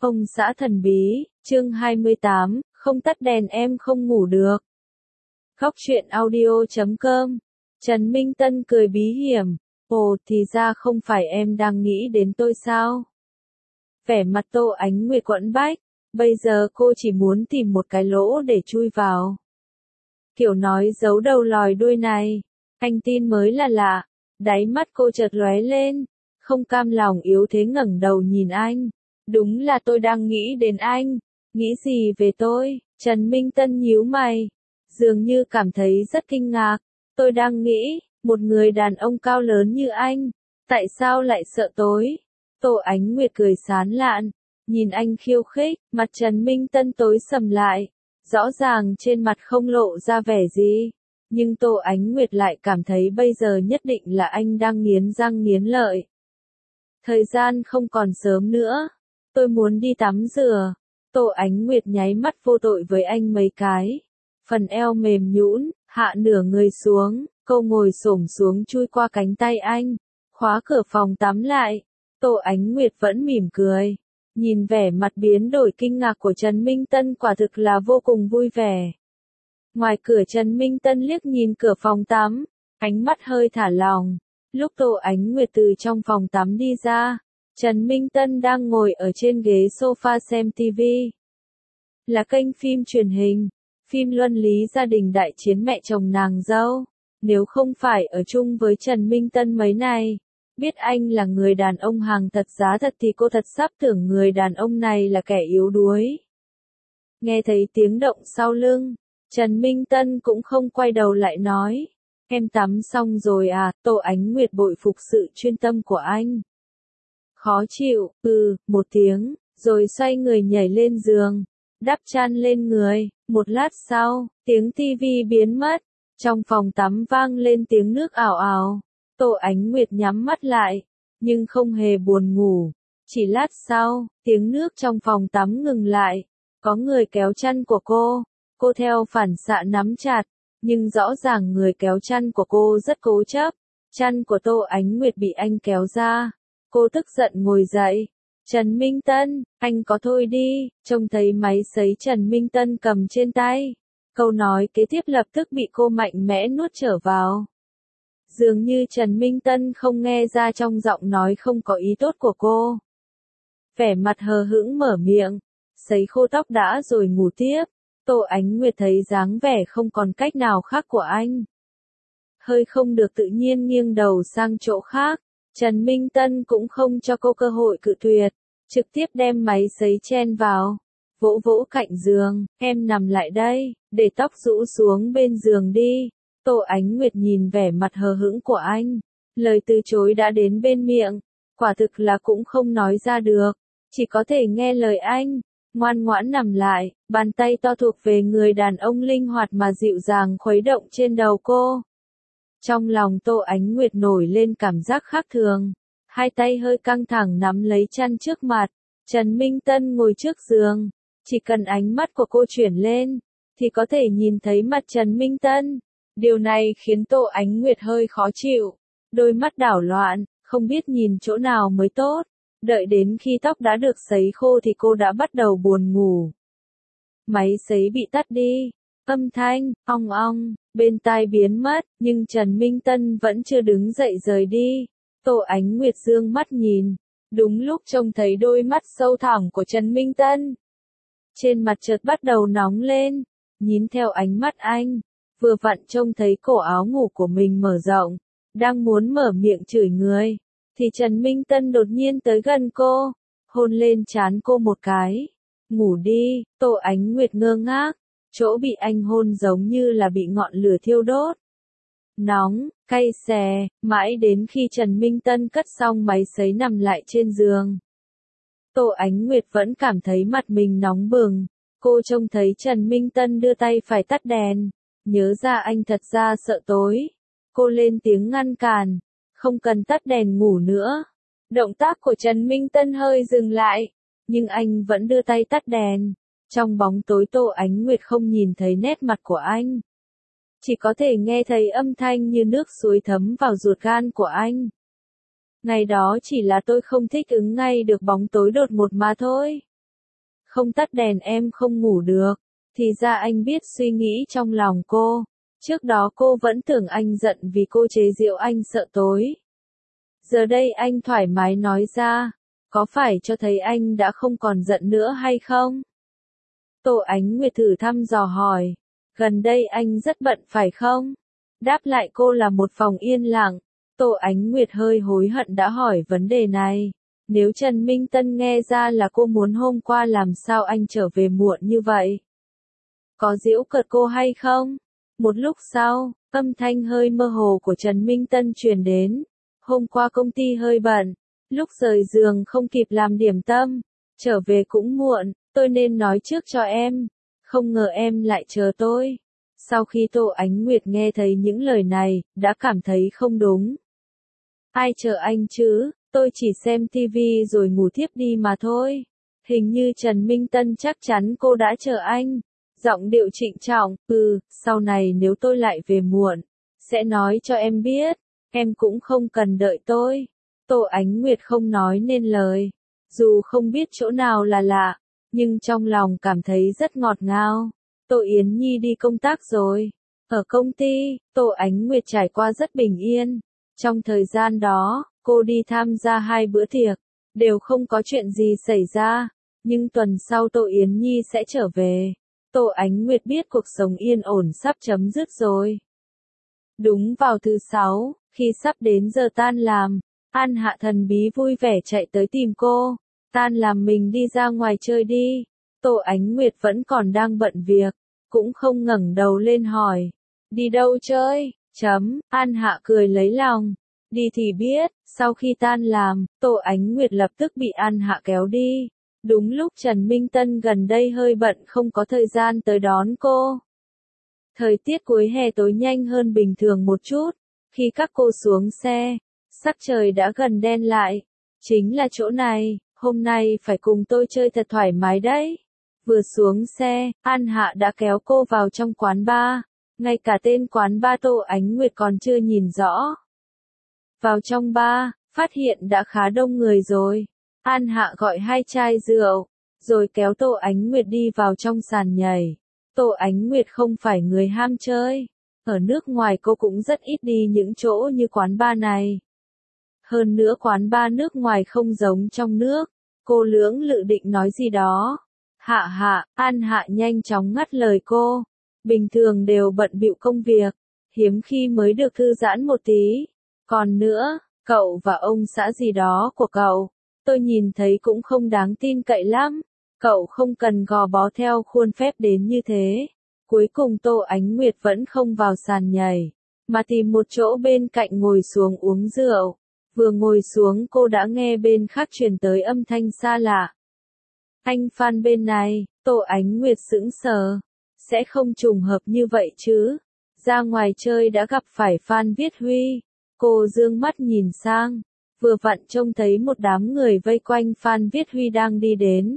Ông xã thần bí, chương 28, không tắt đèn em không ngủ được. Góc truyện audio.com. Trần Minh Tân cười bí hiểm. Ồ, thì ra không phải em đang nghĩ đến tôi sao? Vẻ mặt Tô Ánh Nguyệt quẫn bách, bây giờ cô chỉ muốn tìm một cái lỗ để chui vào. Kiểu nói giấu đầu lòi đuôi này, anh tin mới là lạ. Đáy mắt cô chợt lóe lên, không cam lòng yếu thế ngẩng đầu nhìn anh. Đúng là tôi đang nghĩ đến anh. Nghĩ gì về tôi? Trần Minh Tân nhíu mày, dường như cảm thấy rất kinh ngạc. Tôi đang nghĩ, một người đàn ông cao lớn như anh, tại sao lại sợ tối? Tô Ánh Nguyệt cười sán lạn, nhìn anh khiêu khích, mặt Trần Minh Tân tối sầm lại. Rõ ràng trên mặt không lộ ra vẻ gì, nhưng Tô Ánh Nguyệt lại cảm thấy bây giờ nhất định là anh đang nghiến răng nghiến lợi. Thời gian không còn sớm nữa, tôi muốn đi tắm rửa. Tô Ánh Nguyệt nháy mắt vô tội với anh mấy cái. Phần eo mềm nhũn, hạ nửa người xuống, cô ngồi xổm xuống chui qua cánh tay anh, khóa cửa phòng tắm lại. Tô Ánh Nguyệt vẫn mỉm cười, nhìn vẻ mặt biến đổi kinh ngạc của Trần Minh Tân quả thực là vô cùng vui vẻ. Ngoài cửa Trần Minh Tân liếc nhìn cửa phòng tắm, ánh mắt hơi thả lỏng. Lúc Tô Ánh Nguyệt từ trong phòng tắm đi ra, Trần Minh Tân đang ngồi ở trên ghế sofa xem TV. Là kênh phim truyền hình, phim luân lý gia đình đại chiến mẹ chồng nàng dâu. Nếu không phải ở chung với Trần Minh Tân mấy này, biết anh là người đàn ông hàng thật giá thật thì cô thật sắp tưởng người đàn ông này là kẻ yếu đuối. Nghe thấy tiếng động sau lưng, Trần Minh Tân cũng không quay đầu lại nói. Em tắm xong rồi à? Tô Ánh Nguyệt bội phục sự chuyên tâm của anh. Khó chịu, một tiếng, rồi xoay người nhảy lên giường, đắp chăn lên người. Một lát sau, tiếng tivi biến mất, trong phòng tắm vang lên tiếng nước ào ào. Tô Ánh Nguyệt nhắm mắt lại, nhưng không hề buồn ngủ. Chỉ lát sau, tiếng nước trong phòng tắm ngừng lại, có người kéo chăn của cô. Cô theo phản xạ nắm chặt, nhưng rõ ràng người kéo chăn của cô rất cố chấp. Chăn của Tô Ánh Nguyệt bị anh kéo ra. Cô tức giận ngồi dậy. Trần Minh Tân, anh có thôi đi. Trông thấy máy sấy Trần Minh Tân cầm trên tay, câu nói kế tiếp lập tức bị cô mạnh mẽ nuốt trở vào. Dường như Trần Minh Tân không nghe ra trong giọng nói không có ý tốt của cô. Vẻ mặt hờ hững mở miệng, sấy khô tóc đã rồi ngủ tiếp. Tô Ánh Nguyệt thấy dáng vẻ không còn cách nào khác của anh, hơi không được tự nhiên nghiêng đầu sang chỗ khác. Trần Minh Tân cũng không cho cô cơ hội cự tuyệt, trực tiếp đem máy sấy chen vào, vỗ vỗ cạnh giường. Em nằm lại đây, để tóc rũ xuống bên giường đi. Tô Ánh Nguyệt nhìn vẻ mặt hờ hững của anh, lời từ chối đã đến bên miệng, quả thực là cũng không nói ra được, chỉ có thể nghe lời anh, ngoan ngoãn nằm lại. Bàn tay to thuộc về người đàn ông linh hoạt mà dịu dàng khuấy động trên đầu cô. Trong lòng Tô Ánh Nguyệt nổi lên cảm giác khác thường, hai tay hơi căng thẳng nắm lấy chăn trước mặt. Trần Minh Tân ngồi trước giường, chỉ cần ánh mắt của cô chuyển lên, thì có thể nhìn thấy mặt Trần Minh Tân. Điều này khiến Tô Ánh Nguyệt hơi khó chịu, đôi mắt đảo loạn, không biết nhìn chỗ nào mới tốt. Đợi đến khi tóc đã được sấy khô thì cô đã bắt đầu buồn ngủ. Máy sấy bị tắt đi, âm thanh ong ong bên tai biến mất, nhưng Trần Minh Tân vẫn chưa đứng dậy rời đi. Tô Ánh Nguyệt dương mắt nhìn, đúng lúc trông thấy đôi mắt sâu thẳm của Trần Minh Tân. Trên mặt chợt bắt đầu nóng lên, nhìn theo ánh mắt anh, vừa vặn trông thấy cổ áo ngủ của mình mở rộng, đang muốn mở miệng chửi người, thì Trần Minh Tân đột nhiên tới gần cô, hôn lên trán cô một cái. Ngủ đi. Tô Ánh Nguyệt ngơ ngác, chỗ bị anh hôn giống như là bị ngọn lửa thiêu đốt. Nóng, cay xè, mãi đến khi Trần Minh Tân cất xong máy sấy nằm lại trên giường. Tô Ánh Nguyệt vẫn cảm thấy mặt mình nóng bừng. Cô trông thấy Trần Minh Tân đưa tay phải tắt đèn, nhớ ra anh thật ra sợ tối. Cô lên tiếng ngăn cản, không cần tắt đèn ngủ nữa. Động tác của Trần Minh Tân hơi dừng lại, nhưng anh vẫn đưa tay tắt đèn. Trong bóng tối Tô Ánh Nguyệt không nhìn thấy nét mặt của anh, chỉ có thể nghe thấy âm thanh như nước suối thấm vào ruột gan của anh. Ngày đó chỉ là tôi không thích ứng ngay được bóng tối đột ngột mà thôi. Không tắt đèn em không ngủ được. Thì ra anh biết suy nghĩ trong lòng cô. Trước đó cô vẫn tưởng anh giận vì cô chế giễu anh sợ tối. Giờ đây anh thoải mái nói ra. Có phải cho thấy anh đã không còn giận nữa hay không? Tô Ánh Nguyệt thử thăm dò hỏi. Gần đây anh rất bận phải không? Đáp lại cô là một phòng yên lặng. Tô Ánh Nguyệt hơi hối hận đã hỏi vấn đề này. Nếu Trần Minh Tân nghe ra là cô muốn hôm qua làm sao anh trở về muộn như vậy? Có giễu cợt cô hay không? Một lúc sau, âm thanh hơi mơ hồ của Trần Minh Tân truyền đến. Hôm qua công ty hơi bận. Lúc rời giường không kịp làm điểm tâm. Trở về cũng muộn, tôi nên nói trước cho em. Không ngờ em lại chờ tôi. Sau khi Tô Ánh Nguyệt nghe thấy những lời này, đã cảm thấy không đúng. Ai chờ anh chứ, tôi chỉ xem tivi rồi ngủ thiếp đi mà thôi. Hình như Trần Minh Tân chắc chắn cô đã chờ anh. Giọng điệu trịnh trọng, sau này nếu tôi lại về muộn, sẽ nói cho em biết, em cũng không cần đợi tôi. Tô Ánh Nguyệt không nói nên lời. Dù không biết chỗ nào là lạ, nhưng trong lòng cảm thấy rất ngọt ngào. Tô Yến Nhi đi công tác rồi. Ở công ty, Tô Ánh Nguyệt trải qua rất bình yên. Trong thời gian đó, cô đi tham gia 2 bữa tiệc, đều không có chuyện gì xảy ra. Nhưng tuần sau Tô Yến Nhi sẽ trở về. Tô Ánh Nguyệt biết cuộc sống yên ổn sắp chấm dứt rồi. Đúng vào thứ 6, khi sắp đến giờ tan làm, An Hạ thần bí vui vẻ chạy tới tìm cô. Tan làm mình đi ra ngoài chơi đi. Tô Ánh Nguyệt vẫn còn đang bận việc, cũng không ngẩng đầu lên hỏi. Đi đâu chơi? An Hạ cười lấy lòng. Đi thì biết, sau khi tan làm, Tô Ánh Nguyệt lập tức bị An Hạ kéo đi. Đúng lúc Trần Minh Tân gần đây hơi bận không có thời gian tới đón cô. Thời tiết cuối hè tối nhanh hơn bình thường một chút. Khi các cô xuống xe, sắc trời đã gần đen lại. Chính là chỗ này, hôm nay phải cùng tôi chơi thật thoải mái đấy. Vừa xuống xe, An Hạ đã kéo cô vào trong quán bar. Ngay cả tên quán bar Tô Ánh Nguyệt còn chưa nhìn rõ. Vào trong bar, phát hiện đã khá đông người rồi. An Hạ gọi 2 chai rượu, rồi kéo Tô Ánh Nguyệt đi vào trong sàn nhảy. Tô Ánh Nguyệt không phải người ham chơi. Ở nước ngoài cô cũng rất ít đi những chỗ như quán bar này. Hơn nữa quán bar nước ngoài không giống trong nước. Cô lưỡng lự định nói gì đó. Hạ, An Hạ nhanh chóng ngắt lời cô. Bình thường đều bận bịu công việc, hiếm khi mới được thư giãn một tí. Còn nữa, cậu và ông xã gì đó của cậu, tôi nhìn thấy cũng không đáng tin cậy lắm. Cậu không cần gò bó theo khuôn phép đến như thế. Cuối cùng Tô Ánh Nguyệt vẫn không vào sàn nhảy, mà tìm một chỗ bên cạnh ngồi xuống uống rượu. Vừa ngồi xuống cô đã nghe bên khác truyền tới âm thanh xa lạ. Anh Phan bên này, Tô Ánh Nguyệt sững sờ. Sẽ không trùng hợp như vậy chứ. Ra ngoài chơi đã gặp phải Phan Viết Huy. Cô dương mắt nhìn sang. Vừa vặn trông thấy một đám người vây quanh Phan Viết Huy đang đi đến.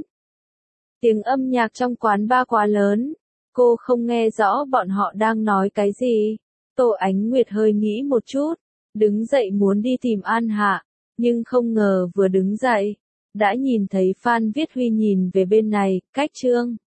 Tiếng âm nhạc trong quán bar quá lớn. Cô không nghe rõ bọn họ đang nói cái gì. Tô Ánh Nguyệt hơi nghĩ một chút. Đứng dậy muốn đi tìm An Hạ. Nhưng không ngờ vừa đứng dậy, đã nhìn thấy Phan Viết Huy nhìn về bên này, cách Trương